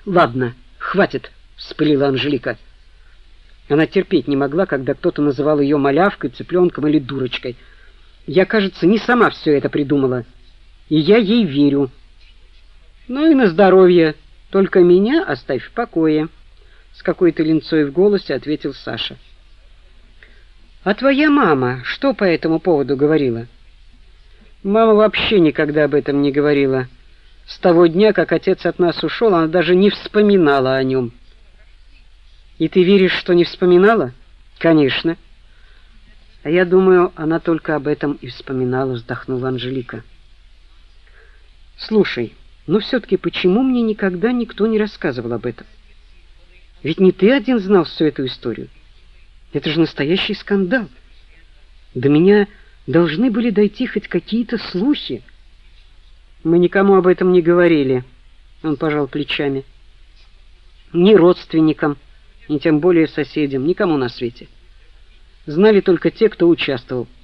Ладно, хватит, вспылила Анжелика. Она терпеть не могла, когда кто-то называл ее малявкой, цыпленком или дурочкой. Я, кажется, не сама все это придумала, и я ей верю. Ну и на здоровье, только меня оставь в покое, с какой-то линцой в голосе ответил Саша. А твоя мама что по этому поводу говорила? Мама вообще никогда об этом не говорила. С того дня, как отец от нас ушел, она даже не вспоминала о нем. И ты веришь, что не вспоминала? Конечно. А я думаю, она только об этом и вспоминала, вздохнула Анжелика. Слушай, но все-таки почему мне никогда никто не рассказывал об этом? Ведь не ты один знал всю эту историю. Это же настоящий скандал. До меня должны были дойти хоть какие-то слухи. Мы никому об этом не говорили. Он пожал плечами. Ни родственникам, ни тем более соседям, никому на свете. Знали только те, кто участвовал.